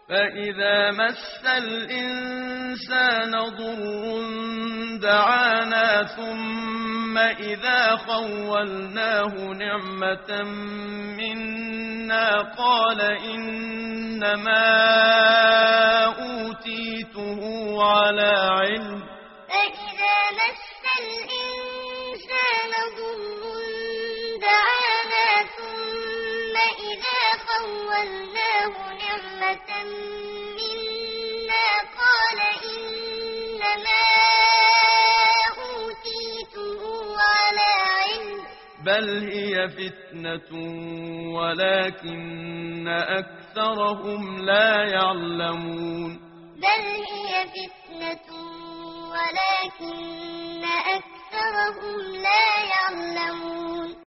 فإذا مس الإنسان ضر دعانا ثم إذا خولناه نعمة منا قال إنما أوتيته على علم. فإذا مس الإنسان ضر دعانا ثم إذا خولناه نعمة منا قال إنما أوتيته على علم. بل هي فتنة ولكن أكثرهم لا يعلمون. بل هي فتنة ولكن أكثرهم لا يعلمون.